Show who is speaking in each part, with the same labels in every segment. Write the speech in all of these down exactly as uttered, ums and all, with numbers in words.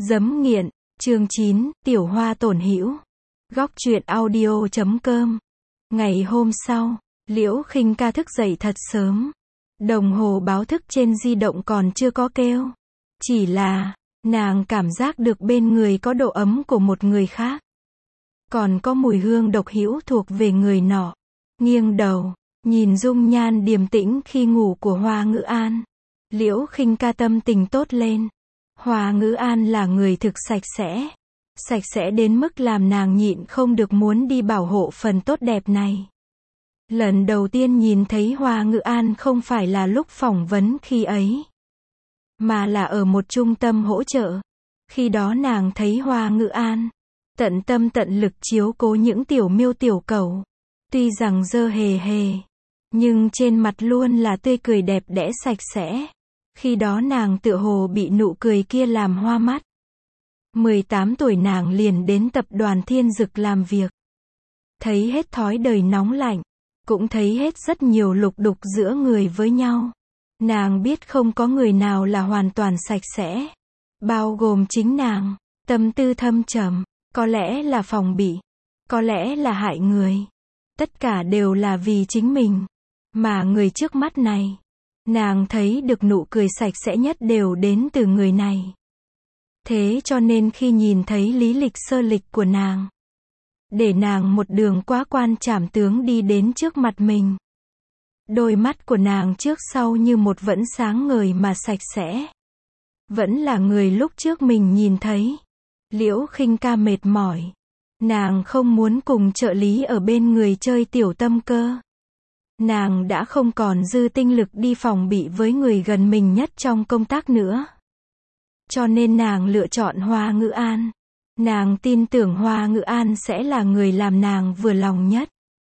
Speaker 1: Giấm nghiện, chương chín, Tiểu Hoa tổn hữu. Góc truyện audio chấm com. Ngày hôm sau, Liễu Khinh Ca thức dậy thật sớm. Đồng hồ báo thức trên di động còn chưa có kêu. Chỉ là, nàng cảm giác được bên người có độ ấm của một người khác. Còn có mùi hương độc hữu thuộc về người nọ. Nghiêng đầu, nhìn dung nhan điềm tĩnh khi ngủ của Hoa Ngữ An. Liễu Khinh Ca tâm tình tốt lên. Hoa Ngữ An là người thực sạch sẽ. Sạch sẽ đến mức làm nàng nhịn không được muốn đi bảo hộ phần tốt đẹp này. Lần đầu tiên nhìn thấy Hoa Ngữ An không phải là lúc phỏng vấn khi ấy, mà là ở một trung tâm hỗ trợ. Khi đó nàng thấy Hoa Ngữ An tận tâm tận lực chiếu cố những tiểu miêu tiểu cẩu. Tuy rằng dơ hề hề, nhưng trên mặt luôn là tươi cười đẹp đẽ sạch sẽ. Khi đó nàng tựa hồ bị nụ cười kia làm hoa mắt. mười tám tuổi nàng liền đến tập đoàn Thiên Dực làm việc. Thấy hết thói đời nóng lạnh, cũng thấy hết rất nhiều lục đục giữa người với nhau. Nàng biết không có người nào là hoàn toàn sạch sẽ, bao gồm chính nàng. Tâm tư thâm trầm, có lẽ là phòng bị, có lẽ là hại người. Tất cả đều là vì chính mình. Mà người trước mắt này, nàng thấy được nụ cười sạch sẽ nhất đều đến từ người này. Thế cho nên khi nhìn thấy lý lịch sơ lịch của nàng, để nàng một đường quá quan trảm tướng đi đến trước mặt mình. Đôi mắt của nàng trước sau như một vẫn sáng ngời mà sạch sẽ. Vẫn là người lúc trước mình nhìn thấy. Liễu Khinh Ca mệt mỏi. Nàng không muốn cùng trợ lý ở bên người chơi tiểu tâm cơ. Nàng đã không còn dư tinh lực đi phòng bị với người gần mình nhất trong công tác nữa. Cho nên nàng lựa chọn Hoa Ngữ An. Nàng tin tưởng Hoa Ngữ An sẽ là người làm nàng vừa lòng nhất.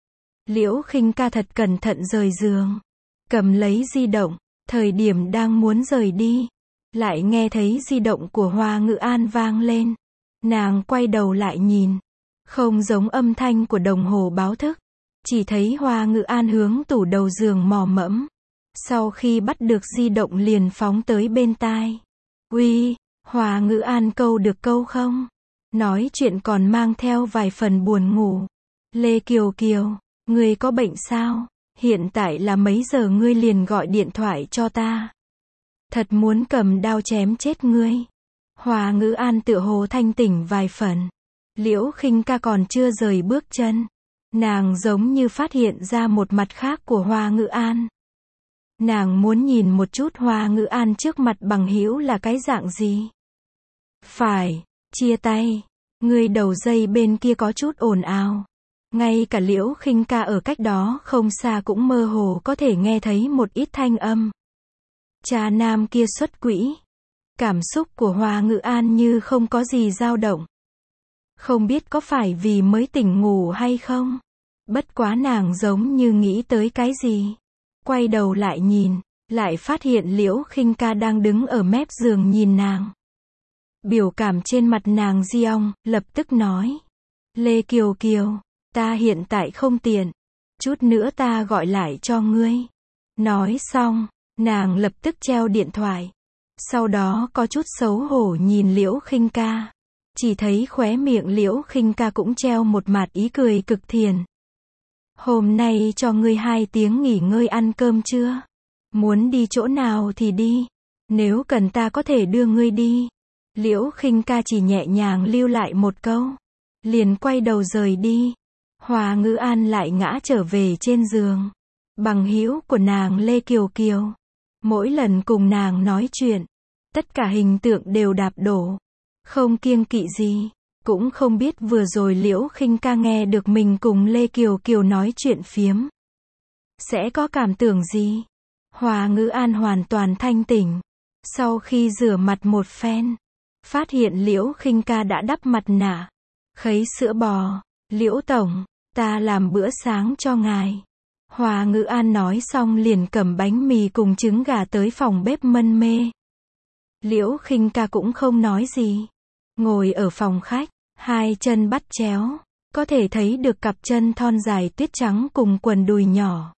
Speaker 1: Liễu Khinh Ca thật cẩn thận rời giường, cầm lấy di động. Thời điểm đang muốn rời đi, lại nghe thấy di động của Hoa Ngữ An vang lên. Nàng quay đầu lại nhìn, không giống âm thanh của đồng hồ báo thức. Chỉ thấy Hoa Ngữ An hướng tủ đầu giường mò mẫm. Sau khi bắt được di động liền phóng tới bên tai. Uy, Hoa Ngữ An câu được câu không? Nói chuyện còn mang theo vài phần buồn ngủ. Lê Kiều Kiều, ngươi có bệnh sao? Hiện tại là mấy giờ ngươi liền gọi điện thoại cho ta? Thật muốn cầm đao chém chết ngươi. Hoa Ngữ An tựa hồ thanh tỉnh vài phần. Liễu Khinh Ca còn chưa rời bước chân. Nàng giống như phát hiện ra một mặt khác của Hoa Ngữ An. Nàng muốn nhìn một chút Hoa Ngữ An trước mặt bằng hữu là cái dạng gì. Phải, chia tay. Người đầu dây bên kia có chút ồn ào. Ngay cả Liễu Khinh Ca ở cách đó không xa cũng mơ hồ có thể nghe thấy một ít thanh âm. Cha nam kia xuất quỹ. Cảm xúc của Hoa Ngữ An như không có gì dao động. Không biết có phải vì mới tỉnh ngủ hay không? Bất quá nàng giống như nghĩ tới cái gì. Quay đầu lại nhìn, lại phát hiện Liễu Khinh Ca đang đứng ở mép giường nhìn nàng. Biểu cảm trên mặt nàng di ong, lập tức nói. Lê Kiều Kiều, ta hiện tại không tiện. Chút nữa ta gọi lại cho ngươi. Nói xong, nàng lập tức treo điện thoại. Sau đó có chút xấu hổ nhìn Liễu Khinh Ca. Chỉ thấy khóe miệng Liễu Khinh Ca cũng treo một mặt ý cười cực thiền. Hôm nay cho ngươi hai tiếng nghỉ ngơi ăn cơm chưa? Muốn đi chỗ nào thì đi. Nếu cần ta có thể đưa ngươi đi. Liễu Khinh Ca chỉ nhẹ nhàng lưu lại một câu. Liền quay đầu rời đi. Hoa Ngữ An lại ngã trở về trên giường. Bằng hữu của nàng Lê Kiều Kiều. Mỗi lần cùng nàng nói chuyện, tất cả hình tượng đều đạp đổ. Không kiêng kỵ gì. Cũng không biết vừa rồi Liễu Khinh Ca nghe được mình cùng Lê Kiều Kiều nói chuyện phiếm. Sẽ có cảm tưởng gì? Hoa Ngữ An hoàn toàn thanh tỉnh. Sau khi rửa mặt một phen, phát hiện Liễu Khinh Ca đã đắp mặt nạ, khấy sữa bò. Liễu tổng, ta làm bữa sáng cho ngài. Hoa Ngữ An nói xong liền cầm bánh mì cùng trứng gà tới phòng bếp mân mê. Liễu Khinh Ca cũng không nói gì. Ngồi ở phòng khách, hai chân bắt chéo, có thể thấy được cặp chân thon dài tuyết trắng cùng quần đùi nhỏ.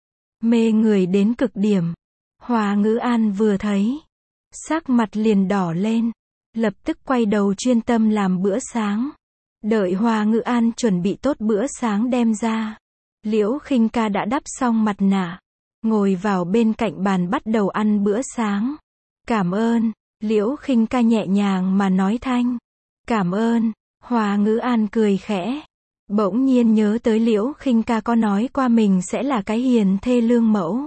Speaker 1: Mê người đến cực điểm. Hoa Ngữ An vừa thấy, sắc mặt liền đỏ lên. lập tức quay đầu chuyên tâm làm bữa sáng. Đợi Hoa Ngữ An chuẩn bị tốt bữa sáng đem ra, Liễu Khinh Ca đã đắp xong mặt nạ, ngồi vào bên cạnh bàn bắt đầu ăn bữa sáng. Cảm ơn, Liễu Khinh Ca nhẹ nhàng mà nói thanh. Cảm ơn, Hoa Ngữ An cười khẽ. Bỗng nhiên nhớ tới Liễu Khinh Ca có nói qua mình sẽ là cái hiền thê lương mẫu.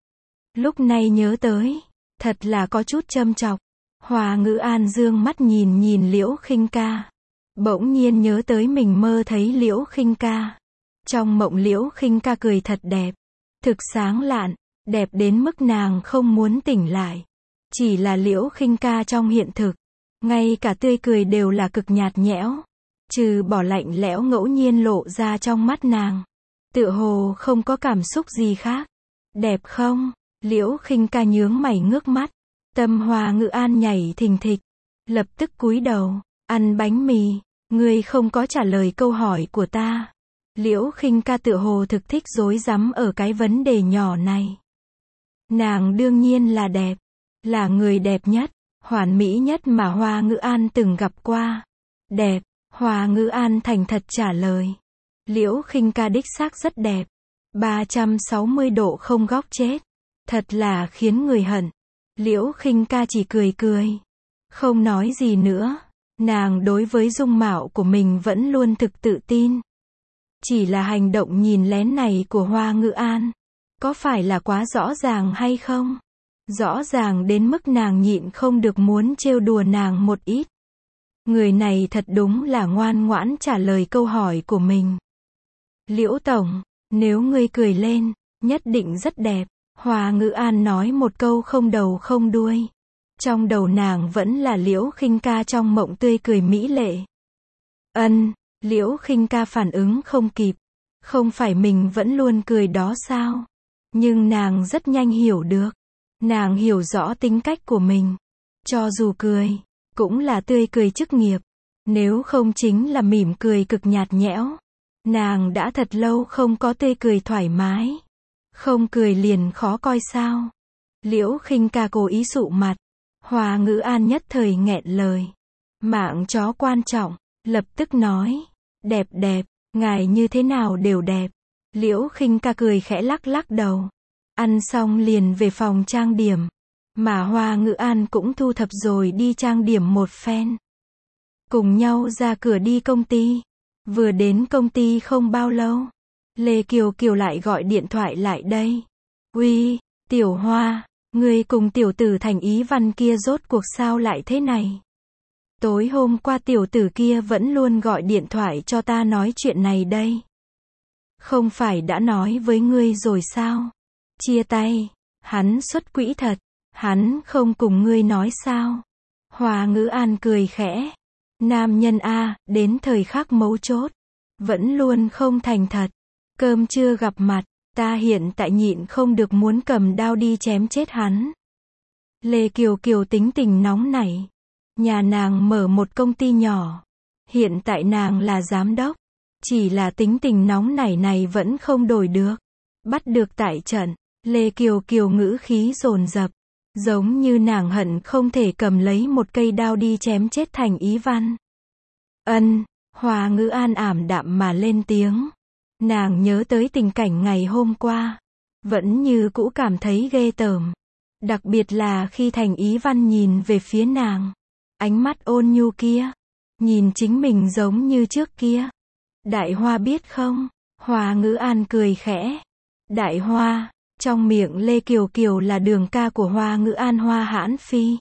Speaker 1: Lúc này nhớ tới, thật là có chút châm chọc. Hoa Ngữ An dương mắt nhìn nhìn Liễu Khinh Ca. Bỗng nhiên nhớ tới mình mơ thấy Liễu Khinh Ca. Trong mộng Liễu Khinh Ca cười thật đẹp. Thực sáng lạn, đẹp đến mức nàng không muốn tỉnh lại. Chỉ là Liễu Khinh Ca trong hiện thực, ngay cả tươi cười đều là cực nhạt nhẽo. Trừ bỏ lạnh lẽo ngẫu nhiên lộ ra trong mắt nàng. Tựa hồ không có cảm xúc gì khác. Đẹp không? Liễu Khinh Ca nhướng mày ngước mắt. Tâm Hoa Ngữ An nhảy thình thịch. Lập tức cúi đầu, ăn bánh mì. Ngươi không có trả lời câu hỏi của ta. Liễu Khinh Ca tựa hồ thực thích rối rắm ở cái vấn đề nhỏ này. Nàng đương nhiên là đẹp. Là người đẹp nhất, hoàn mỹ nhất mà Hoa Ngữ An từng gặp qua. Đẹp, Hoa Ngữ An thành thật trả lời. Liễu Khinh Ca đích xác rất đẹp. ba trăm sáu mươi độ không góc chết. Thật là khiến người hận. Liễu Khinh Ca chỉ cười cười. Không nói gì nữa. Nàng đối với dung mạo của mình vẫn luôn thực tự tin. Chỉ là hành động nhìn lén này của Hoa Ngữ An. Có phải là quá rõ ràng hay không? Rõ ràng đến mức nàng nhịn không được muốn trêu đùa nàng một ít. Người này thật đúng là ngoan ngoãn trả lời câu hỏi của mình. Liễu Tổng, nếu ngươi cười lên, nhất định rất đẹp. Hoa Ngữ An nói một câu không đầu không đuôi. Trong đầu nàng vẫn là Liễu Khinh Ca trong mộng tươi cười mỹ lệ. Ân, Liễu Khinh Ca phản ứng không kịp. Không phải mình vẫn luôn cười đó sao? Nhưng nàng rất nhanh hiểu được. Nàng hiểu rõ tính cách của mình. Cho dù cười, cũng là tươi cười chức nghiệp. Nếu không chính là mỉm cười cực nhạt nhẽo. Nàng đã thật lâu không có tươi cười thoải mái. Không cười liền khó coi sao? Liễu Khinh Ca cố ý sụ mặt. Hoa Ngữ An nhất thời nghẹn lời. Mạng chó quan trọng, lập tức nói. Đẹp đẹp, ngài như thế nào đều đẹp. Liễu Khinh Ca cười khẽ lắc lắc đầu. Ăn xong liền về phòng trang điểm. Mà Hoa Ngữ An cũng thu thập rồi đi trang điểm một phen. Cùng nhau ra cửa đi công ty. Vừa đến công ty không bao lâu, Lê Kiều Kiều lại gọi điện thoại lại đây. Uy, Tiểu Hoa, ngươi cùng tiểu tử Thành Ý Văn kia rốt cuộc sao lại thế này? Tối hôm qua tiểu tử kia vẫn luôn gọi điện thoại cho ta nói chuyện này đây. Không phải đã nói với ngươi rồi sao? Chia tay, hắn xuất quỹ thật, hắn không cùng ngươi nói sao? Hoa Ngữ An cười khẽ. Nam nhân a, đến thời khắc mấu chốt, vẫn luôn không thành thật. Cơm chưa gặp mặt, ta hiện tại nhịn không được muốn cầm đao đi chém chết hắn. Lê Kiều Kiều tính tình nóng nảy. Nhà nàng mở một công ty nhỏ. Hiện tại nàng là giám đốc. Chỉ là tính tình nóng nảy này vẫn không đổi được. Bắt được tại trận, Lê Kiều Kiều ngữ khí dồn dập. Giống như nàng hận không thể cầm lấy một cây đao đi chém chết Thành Ý Văn. Ân, Hoa Ngữ An ảm đạm mà lên tiếng. Nàng nhớ tới tình cảnh ngày hôm qua. Vẫn như cũ cảm thấy ghê tởm. Đặc biệt là khi Thành Ý Văn nhìn về phía nàng. Ánh mắt ôn nhu kia. Nhìn chính mình giống như trước kia. Đại Hoa biết không? Hoa Ngữ An cười khẽ. Đại Hoa. Trong miệng Lê Kiều Kiều là đường ca của Hoa Ngữ An Hoa Hãn Phi.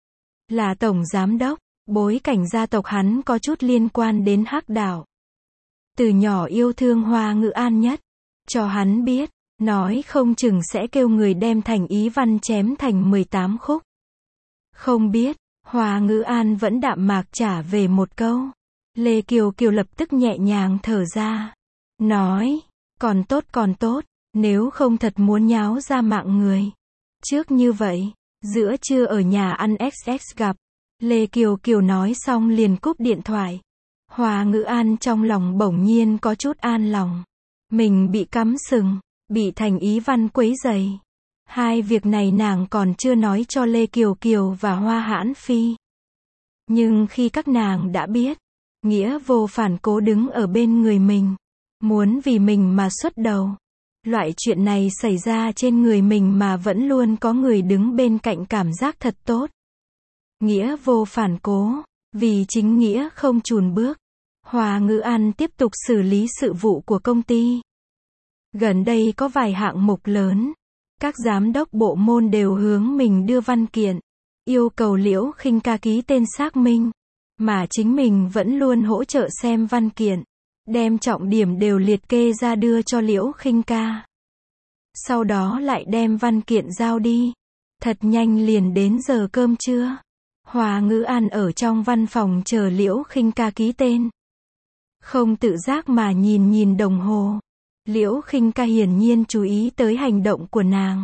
Speaker 1: Là tổng giám đốc, bối cảnh gia tộc hắn có chút liên quan đến Hắc Đạo. Từ nhỏ yêu thương Hoa Ngữ An nhất. Cho hắn biết, nói không chừng sẽ kêu người đem Thành Ý Văn chém thành mười tám khúc. Không biết, Hoa Ngữ An vẫn đạm mạc trả về một câu. Lê Kiều Kiều lập tức nhẹ nhàng thở ra. Nói, còn tốt còn tốt. Nếu không thật muốn nháo ra mạng người. Trước như vậy, giữa trưa ở nhà ăn ích ích gặp. Lê Kiều Kiều nói xong liền cúp điện thoại. Hoa Ngữ An trong lòng bỗng nhiên có chút an lòng. Mình bị cắm sừng, bị Thành Ý Văn quấy rầy. Hai việc này nàng còn chưa nói cho Lê Kiều Kiều và Hoa Hãn Phi. Nhưng khi các nàng đã biết, Nghĩa vô phản cố đứng ở bên người mình, muốn vì mình mà xuất đầu. Loại chuyện này xảy ra trên người mình mà vẫn luôn có người đứng bên cạnh cảm giác thật tốt. Nghĩa vô phản cố, vì chính Nghĩa không chùn bước. Hoa Ngữ An tiếp tục xử lý sự vụ của công ty. Gần đây có vài hạng mục lớn, các giám đốc bộ môn đều hướng mình đưa văn kiện, yêu cầu Liễu Khinh Ca ký tên xác minh, mà chính mình vẫn luôn hỗ trợ xem văn kiện, đem trọng điểm đều liệt kê ra đưa cho Liễu Khinh Ca. Sau đó lại đem văn kiện giao đi. Thật nhanh liền đến giờ cơm trưa. Hoa Ngữ An ở trong văn phòng chờ Liễu Khinh Ca ký tên. Không tự giác mà nhìn nhìn đồng hồ. Liễu Khinh Ca hiển nhiên chú ý tới hành động của nàng.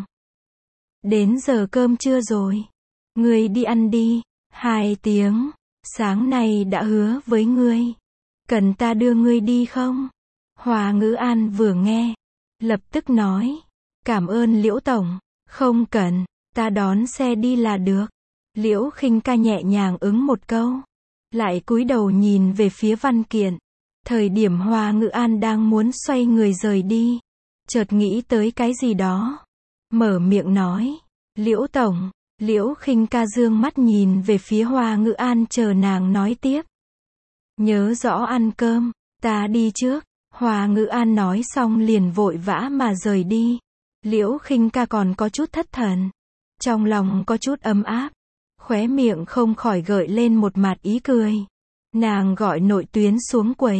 Speaker 1: Đến giờ cơm trưa rồi. Ngươi đi ăn đi. Hai tiếng. Sáng nay đã hứa với ngươi. Cần ta đưa ngươi đi không? Hoa Ngữ An vừa nghe, lập tức nói. Cảm ơn Liễu Tổng. Không cần, ta đón xe đi là được. Liễu Khinh Ca nhẹ nhàng ứng một câu. Lại cúi đầu nhìn về phía văn kiện. Thời điểm Hoa Ngữ An đang muốn xoay người rời đi. Chợt nghĩ tới cái gì đó. Mở miệng nói. Liễu Tổng. Liễu Khinh Ca dương mắt nhìn về phía Hoa Ngữ An chờ nàng nói tiếp. Nhớ rõ ăn cơm, ta đi trước. Hoa Ngữ An nói xong liền vội vã mà rời đi. Liễu Khinh Ca còn có chút thất thần. Trong lòng có chút ấm áp. Khóe miệng không khỏi gợi lên một mặt ý cười. Nàng gọi nội tuyến xuống quầy.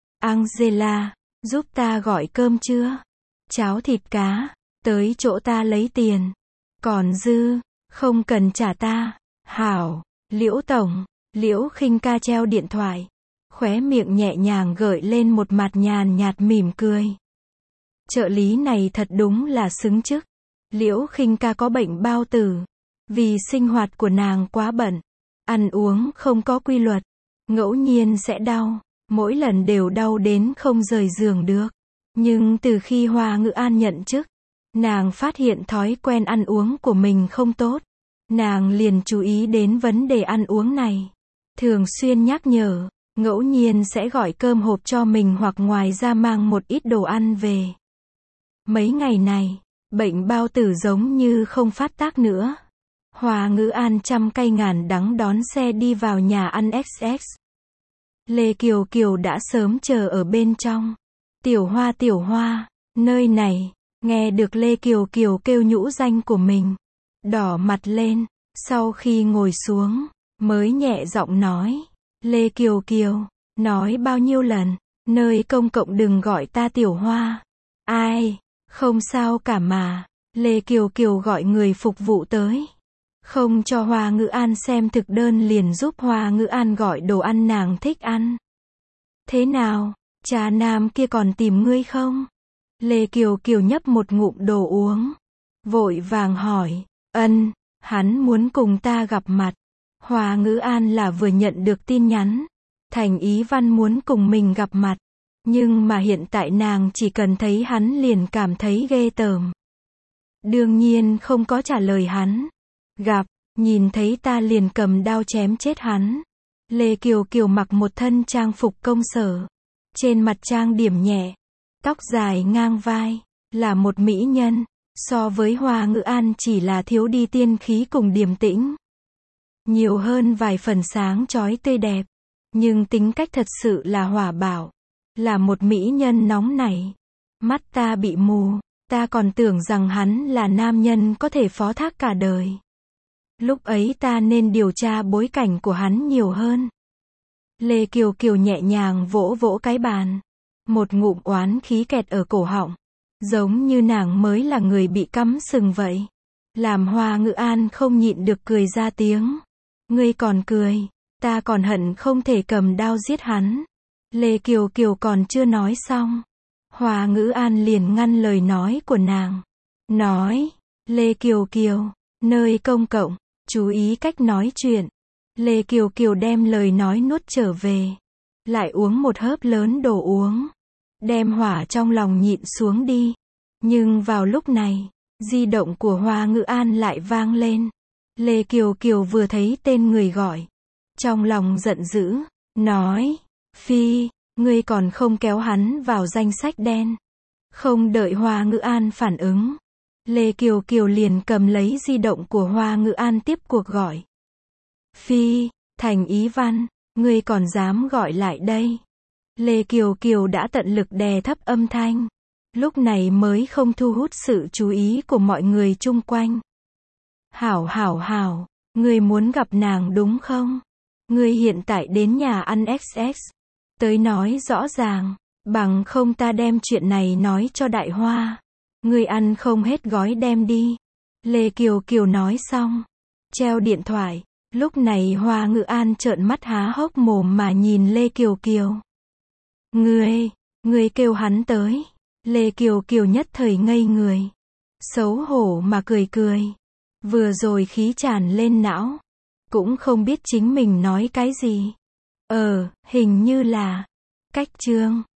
Speaker 1: Angela, giúp ta gọi cơm trưa. Cháo thịt cá, tới chỗ ta lấy tiền. Còn dư, không cần trả ta. Hảo, Liễu Tổng. Liễu Khinh Ca treo điện thoại. Khóe miệng nhẹ nhàng gợi lên một mặt nhàn nhạt mỉm cười. Trợ lý này thật đúng là xứng chức. Liễu Khinh Ca có bệnh bao tử. Vì sinh hoạt của nàng quá bận. Ăn uống không có quy luật. Ngẫu nhiên sẽ đau. Mỗi lần đều đau đến không rời giường được. Nhưng từ khi Hoa Ngữ An nhận chức, nàng phát hiện thói quen ăn uống của mình không tốt. Nàng liền chú ý đến vấn đề ăn uống này. Thường xuyên nhắc nhở. Ngẫu nhiên sẽ gọi cơm hộp cho mình hoặc ngoài ra mang một ít đồ ăn về. Mấy ngày này, bệnh bao tử giống như không phát tác nữa. Hoa Ngữ An trăm cay ngàn đắng đón xe đi vào nhà ăn ích ích. Lê Kiều Kiều đã sớm chờ ở bên trong. Tiểu Hoa Tiểu Hoa, nơi này, nghe được Lê Kiều Kiều kêu nhũ danh của mình. Đỏ mặt lên, sau khi ngồi xuống, mới nhẹ giọng nói. Lê Kiều Kiều, nói bao nhiêu lần, nơi công cộng đừng gọi ta Tiểu Hoa. Ai, không sao cả mà. Lê Kiều Kiều gọi người phục vụ tới. Không cho Hoa Ngữ An xem thực đơn liền giúp Hoa Ngữ An gọi đồ ăn nàng thích ăn. Thế nào, trà nam kia còn tìm ngươi không? Lê Kiều Kiều nhấp một ngụm đồ uống. Vội vàng hỏi, ân, hắn muốn cùng ta gặp mặt. Hoa Ngữ An là vừa nhận được tin nhắn. Thành Ý Văn muốn cùng mình gặp mặt. Nhưng mà hiện tại nàng chỉ cần thấy hắn liền cảm thấy ghê tởm. Đương nhiên không có trả lời hắn. Gặp, nhìn thấy ta liền cầm đao chém chết hắn. Lê Kiều Kiều mặc một thân trang phục công sở. Trên mặt trang điểm nhẹ. Tóc dài ngang vai. Là một mỹ nhân. So với Hoa Ngữ An chỉ là thiếu đi tiên khí cùng điềm tĩnh. Nhiều hơn vài phần sáng chói tươi đẹp. Nhưng tính cách thật sự là hỏa bạo. Là một mỹ nhân nóng nảy. Mắt ta bị mù. Ta còn tưởng rằng hắn là nam nhân có thể phó thác cả đời. Lúc ấy ta nên điều tra bối cảnh của hắn nhiều hơn. Lê Kiều Kiều nhẹ nhàng vỗ vỗ cái bàn. Một ngụm oán khí kẹt ở cổ họng. Giống như nàng mới là người bị cắm sừng vậy. Làm Hoa Ngữ An không nhịn được cười ra tiếng. Ngươi còn cười, ta còn hận không thể cầm đao giết hắn. Lê Kiều Kiều còn chưa nói xong. Hoa Ngữ An liền ngăn lời nói của nàng. Nói, Lê Kiều Kiều, nơi công cộng, chú ý cách nói chuyện. Lê Kiều Kiều đem lời nói nuốt trở về. Lại uống một hớp lớn đồ uống. Đem hỏa trong lòng nhịn xuống đi. Nhưng vào lúc này, di động của Hoa Ngữ An lại vang lên. Lê Kiều Kiều vừa thấy tên người gọi. trong lòng giận dữ, nói, Phi, ngươi còn không kéo hắn vào danh sách đen. Không đợi Hoa Ngữ An phản ứng, Lê Kiều Kiều liền cầm lấy di động của Hoa Ngữ An tiếp cuộc gọi. Phi, Thành Ý Văn, ngươi còn dám gọi lại đây. Lê Kiều Kiều đã tận lực đè thấp âm thanh, lúc này mới không thu hút sự chú ý của mọi người chung quanh. Hảo hảo hảo, ngươi muốn gặp nàng đúng không? Ngươi hiện tại đến nhà ăn ích ích. Tới nói rõ ràng, bằng không ta đem chuyện này nói cho Đại Hoa. Ngươi ăn không hết gói đem đi. Lê Kiều Kiều nói xong, treo điện thoại. Lúc này Hoa Ngữ An trợn mắt há hốc mồm mà nhìn Lê Kiều Kiều. Ngươi, ngươi kêu hắn tới. Lê Kiều Kiều nhất thời ngây người. Xấu hổ mà cười cười. Vừa rồi khí tràn lên não. Cũng không biết chính mình nói cái gì. Ờ, hình như là cách chương.